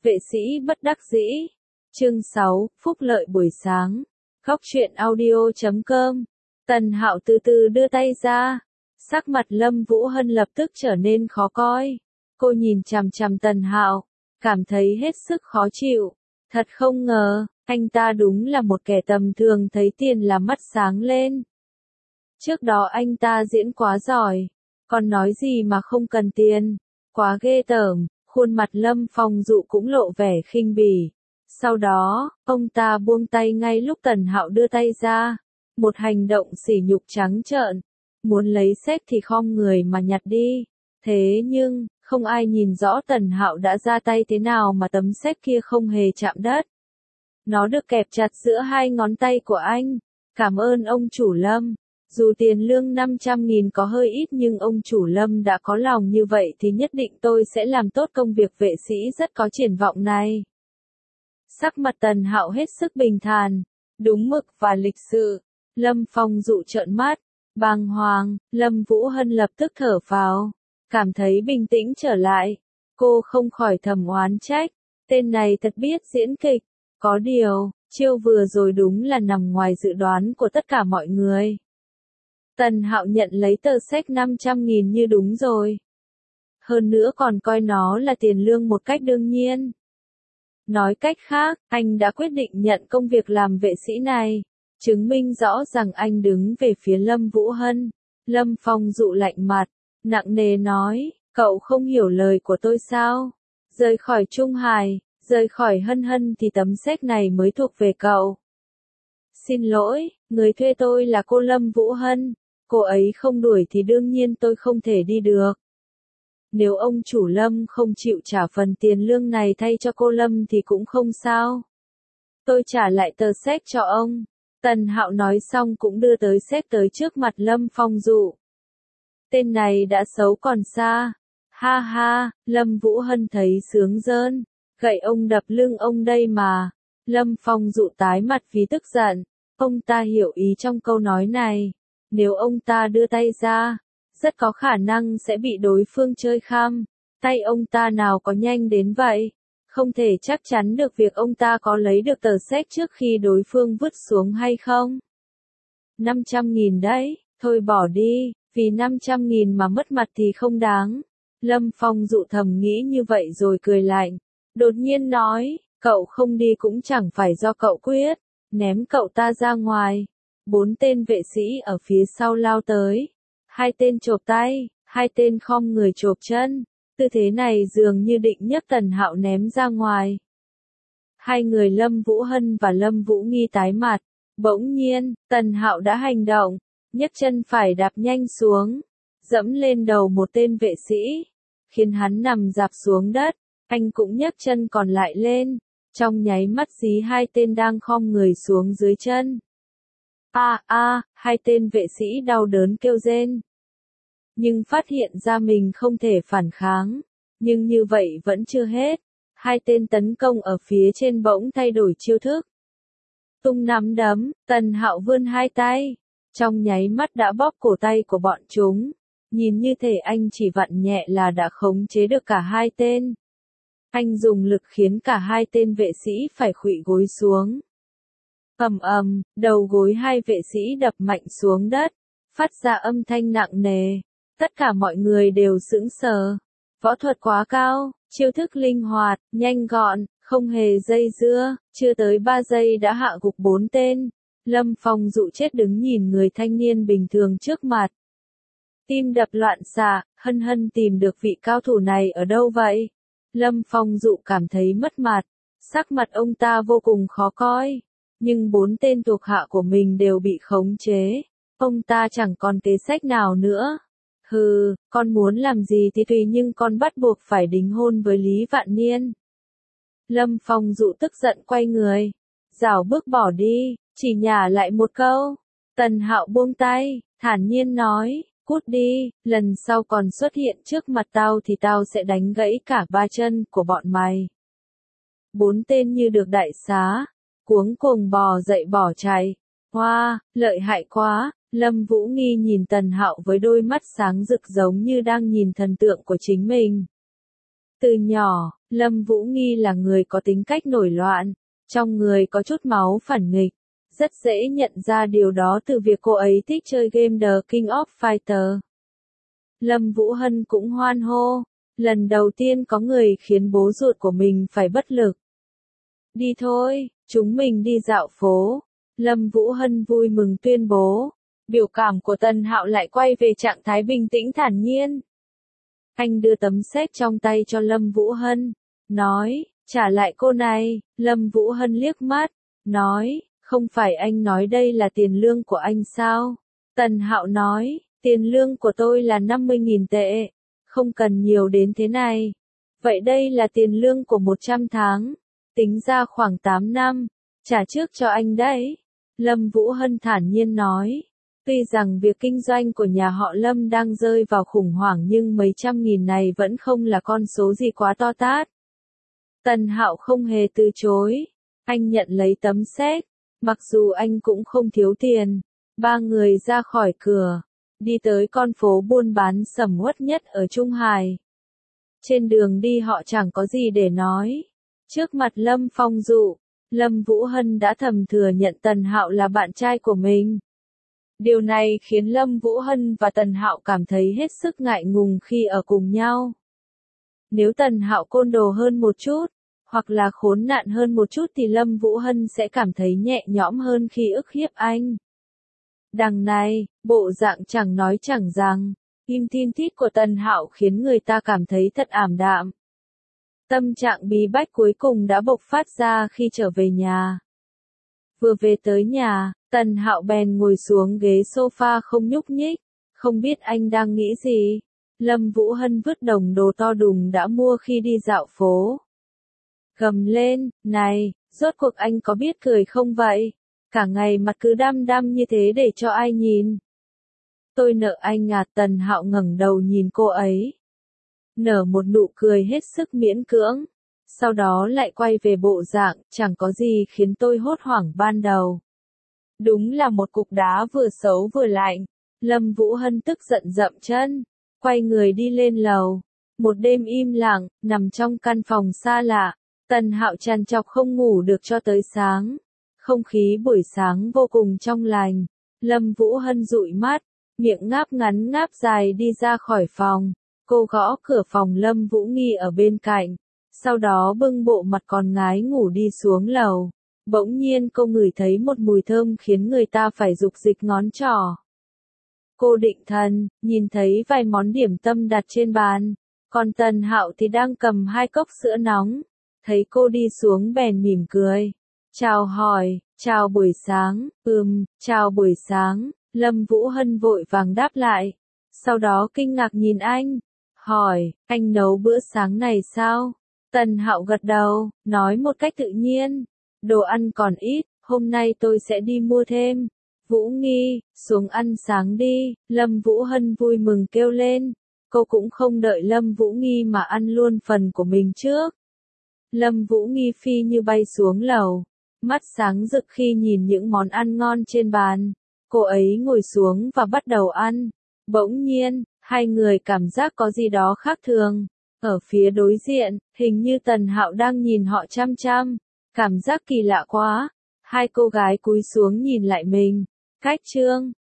Vệ sĩ bất đắc dĩ. Chương 6, phúc lợi buổi sáng. Góc truyện audio.com. Tần Hạo từ từ đưa tay ra. Sắc mặt Lâm Vũ Hân lập tức trở nên khó coi. Cô nhìn chằm chằm Tần Hạo, cảm thấy hết sức khó chịu. Thật không ngờ, anh ta đúng là một kẻ tầm thường, thấy tiền là mắt sáng lên. Trước đó anh ta diễn quá giỏi, còn nói gì mà không cần tiền, quá ghê tởm. Khuôn mặt Lâm Phong Dụ cũng lộ vẻ khinh bỉ. Sau đó, ông ta buông tay ngay lúc Tần Hạo đưa tay ra. Một hành động sỉ nhục trắng trợn. Muốn lấy séc thì khom người mà nhặt đi. Thế nhưng, không ai nhìn rõ Tần Hạo đã ra tay thế nào mà tấm séc kia không hề chạm đất. Nó được kẹp chặt giữa hai ngón tay của anh. Cảm ơn ông chủ Lâm. Dù tiền lương 500.000 có hơi ít nhưng ông chủ Lâm đã có lòng như vậy thì nhất định tôi sẽ làm tốt công việc vệ sĩ rất có triển vọng này. Sắc mặt Tần Hạo hết sức bình thản, đúng mực và lịch sự. Lâm Phong Dụ trợn mắt, bàng hoàng. Lâm Vũ Hân lập tức thở phào, cảm thấy bình tĩnh trở lại. Cô không khỏi thầm oán trách, tên này thật biết diễn kịch. Có điều, chiêu vừa rồi đúng là nằm ngoài dự đoán của tất cả mọi người. Tần Hạo nhận lấy tờ séc 500.000 như đúng rồi. Hơn nữa còn coi nó là tiền lương một cách đương nhiên. Nói cách khác, anh đã quyết định nhận công việc làm vệ sĩ này, chứng minh rõ rằng anh đứng về phía Lâm Vũ Hân. Lâm Phong Dụ lạnh mặt, nặng nề nói, cậu không hiểu lời của tôi sao? Rời khỏi Trung Hải, rời khỏi Hân Hân thì tấm séc này mới thuộc về cậu. Xin lỗi, người thuê tôi là cô Lâm Vũ Hân. Cô ấy không đuổi thì đương nhiên tôi không thể đi được. Nếu ông chủ Lâm không chịu trả phần tiền lương này thay cho cô Lâm thì cũng không sao. Tôi trả lại tờ séc cho ông. Tần Hạo nói xong cũng đưa tới séc tới trước mặt Lâm Phong Dụ. Tên này đã xấu còn xa. Ha ha, Lâm Vũ Hân thấy sướng rơn. Gậy ông đập lưng ông đây mà. Lâm Phong Dụ tái mặt vì tức giận. Ông ta hiểu ý trong câu nói này. Nếu ông ta đưa tay ra, rất có khả năng sẽ bị đối phương chơi khăm. Tay ông ta nào có nhanh đến vậy? Không thể chắc chắn được việc ông ta có lấy được tờ séc trước khi đối phương vứt xuống hay không. 500.000 đấy, thôi bỏ đi, vì 500.000 mà mất mặt thì không đáng. Lâm Phong Dụ thầm nghĩ như vậy rồi cười lạnh. Đột nhiên nói, cậu không đi cũng chẳng phải do cậu quyết, ném cậu ta ra ngoài. 4 tên vệ sĩ ở phía sau lao tới. 2 tên chộp tay, 2 tên khom người chộp chân. Tư thế này dường như định nhấc Tần Hạo ném ra ngoài. Hai người Lâm Vũ Hân và Lâm Vũ Nghi tái mặt. Bỗng nhiên, Tần Hạo đã hành động, nhấc chân phải đạp nhanh xuống, dẫm lên đầu một tên vệ sĩ, khiến hắn nằm rạp xuống đất. Anh cũng nhấc chân còn lại lên, trong nháy mắt dí 2 tên đang khom người xuống dưới chân. Hai tên vệ sĩ đau đớn kêu rên. Nhưng phát hiện ra mình không thể phản kháng. Nhưng như vậy vẫn chưa hết. 2 tên tấn công ở phía trên bỗng thay đổi chiêu thức. Tung nắm đấm, Tần Hạo vươn 2 tay. Trong nháy mắt đã bóp cổ tay của bọn chúng. Nhìn như thể anh chỉ vặn nhẹ là đã khống chế được cả 2 tên. Anh dùng lực khiến cả 2 tên vệ sĩ phải khuỵu gối xuống. Ầm ầm, đầu gối 2 vệ sĩ đập mạnh xuống đất, phát ra âm thanh nặng nề. Tất cả mọi người đều sững sờ. Võ thuật quá cao, chiêu thức linh hoạt, nhanh gọn, không hề dây dưa, chưa tới 3 giây đã hạ gục 4 tên. Lâm Phong Dụ chết đứng nhìn người thanh niên bình thường trước mặt. Tim đập loạn xạ, Hân Hân tìm được vị cao thủ này ở đâu vậy? Lâm Phong Dụ cảm thấy mất mặt, sắc mặt ông ta vô cùng khó coi. Nhưng 4 tên thuộc hạ của mình đều bị khống chế. Ông ta chẳng còn kế sách nào nữa. Hừ, con muốn làm gì thì tùy nhưng con bắt buộc phải đính hôn với Lý Vạn Niên. Lâm Phong Dụ tức giận quay người. Rảo bước bỏ đi, chỉ nhả lại một câu. Tần Hạo buông tay, thản nhiên nói, cút đi, lần sau còn xuất hiện trước mặt tao thì tao sẽ đánh gãy cả 3 chân của bọn mày. 4 tên như được đại xá. Cuống cuồng bò dậy bỏ chạy. Hoa, lợi hại quá. Lâm Vũ Nghi nhìn Tần Hạo với đôi mắt sáng rực giống như đang nhìn thần tượng của chính mình. Từ nhỏ, Lâm Vũ Nghi là người có tính cách nổi loạn, trong người có chút máu phản nghịch, rất dễ nhận ra điều đó từ việc cô ấy thích chơi game The King of Fighter. Lâm Vũ Hân cũng hoan hô, lần đầu tiên có người khiến bố ruột của mình phải bất lực. Đi thôi, chúng mình đi dạo phố. Lâm Vũ Hân vui mừng tuyên bố. Biểu cảm của Tần Hạo lại quay về trạng thái bình tĩnh thản nhiên. Anh đưa tấm séc trong tay cho Lâm Vũ Hân, nói, trả lại cô này. Lâm Vũ Hân liếc mắt, nói, không phải anh nói đây là tiền lương của anh sao? Tần Hạo nói, tiền lương của tôi là 50.000 tệ, không cần nhiều đến thế này. Vậy đây là tiền lương của 100 tháng, tính ra khoảng 8 năm, trả trước cho anh đấy. Lâm Vũ Hân thản nhiên nói. Tuy rằng việc kinh doanh của nhà họ Lâm đang rơi vào khủng hoảng nhưng mấy trăm nghìn này vẫn không là con số gì quá to tát. Tần Hạo không hề từ chối. Anh nhận lấy tấm séc. Mặc dù anh cũng không thiếu tiền. Ba người ra khỏi cửa. Đi tới con phố buôn bán sầm uất nhất ở Trung Hải. Trên đường đi họ chẳng có gì để nói. Trước mặt Lâm Phong Dụ, Lâm Vũ Hân đã thầm thừa nhận Tần Hạo là bạn trai của mình. Điều này khiến Lâm Vũ Hân và Tần Hạo cảm thấy hết sức ngại ngùng khi ở cùng nhau. Nếu Tần Hạo côn đồ hơn một chút, hoặc là khốn nạn hơn một chút thì Lâm Vũ Hân sẽ cảm thấy nhẹ nhõm hơn khi ức hiếp anh. Đằng này, bộ dạng chẳng nói chẳng rằng, im tin tít của Tần Hạo khiến người ta cảm thấy thật ảm đạm. Tâm trạng bí bách cuối cùng đã bộc phát ra khi trở về nhà. Vừa về tới nhà, Tần Hạo bèn ngồi xuống ghế sofa không nhúc nhích, không biết anh đang nghĩ gì. Lâm Vũ Hân vứt đồng đồ to đùng đã mua khi đi dạo phố. Gầm lên, này, rốt cuộc anh có biết cười không vậy? Cả ngày mặt cứ đăm đăm như thế để cho ai nhìn? Tôi nợ anh à? Tần Hạo ngẩng đầu nhìn cô ấy. Nở một nụ cười hết sức miễn cưỡng. Sau đó lại quay về bộ dạng, chẳng có gì khiến tôi hốt hoảng ban đầu. Đúng là một cục đá vừa xấu vừa lạnh. Lâm Vũ Hân tức giận dậm chân, quay người đi lên lầu. Một đêm im lặng, nằm trong căn phòng xa lạ. Tần Hạo trằn trọc không ngủ được cho tới sáng. Không khí buổi sáng vô cùng trong lành. Lâm Vũ Hân dụi mắt, miệng ngáp ngắn ngáp dài đi ra khỏi phòng. Cô gõ cửa phòng Lâm Vũ Nghi ở bên cạnh. Sau đó bưng bộ mặt còn ngái ngủ đi xuống lầu. Bỗng nhiên cô ngửi thấy một mùi thơm khiến người ta phải dục dịch ngón trỏ. Cô định thần, nhìn thấy vài món điểm tâm đặt trên bàn. Còn Tần Hạo thì đang cầm 2 cốc sữa nóng. Thấy cô đi xuống bèn mỉm cười. Chào hỏi, chào buổi sáng, chào buổi sáng. Lâm Vũ Hân vội vàng đáp lại. Sau đó kinh ngạc nhìn anh. Hỏi, anh nấu bữa sáng này sao? Tần Hạo gật đầu, nói một cách tự nhiên. Đồ ăn còn ít, hôm nay tôi sẽ đi mua thêm. Vũ Nghi, xuống ăn sáng đi. Lâm Vũ Hân vui mừng kêu lên. Cô cũng không đợi Lâm Vũ Nghi mà ăn luôn phần của mình trước. Lâm Vũ Nghi phi như bay xuống lầu. Mắt sáng rực khi nhìn những món ăn ngon trên bàn. Cô ấy ngồi xuống và bắt đầu ăn. Bỗng nhiên, hai người cảm giác có gì đó khác thường. Ở phía đối diện, hình như Tần Hạo đang nhìn họ chăm chăm. Cảm giác kỳ lạ quá. Hai cô gái cúi xuống nhìn lại mình. Cách chương